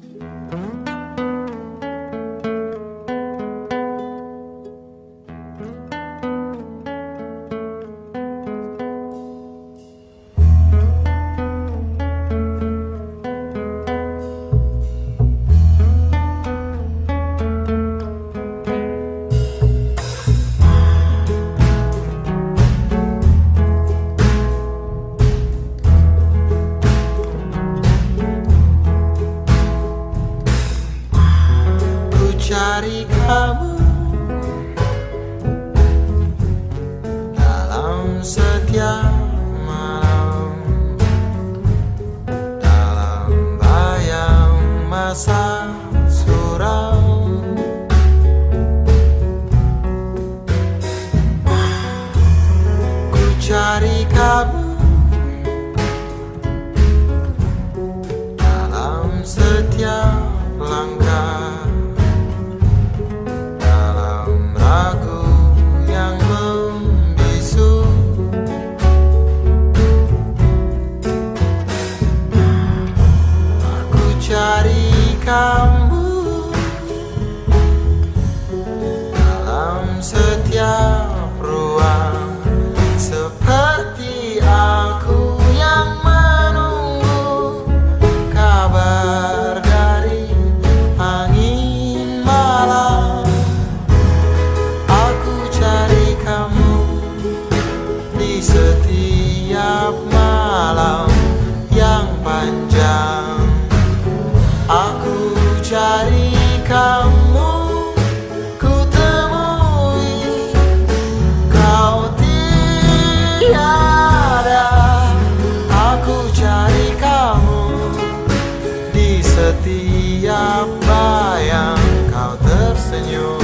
Cari kamu dalam setiap malam, dalam bayang masa suram. Ku cari kamu dalam setiap langkah, cari kamu dalam setiap ruang, seperti aku yang menunggu kabar dari angin malam. Aku cari kamu di setiap malam yang panjang. Aku cari kamu, ku temui kau tiada. Aku cari kamu di setiap bayang kau tersenyum.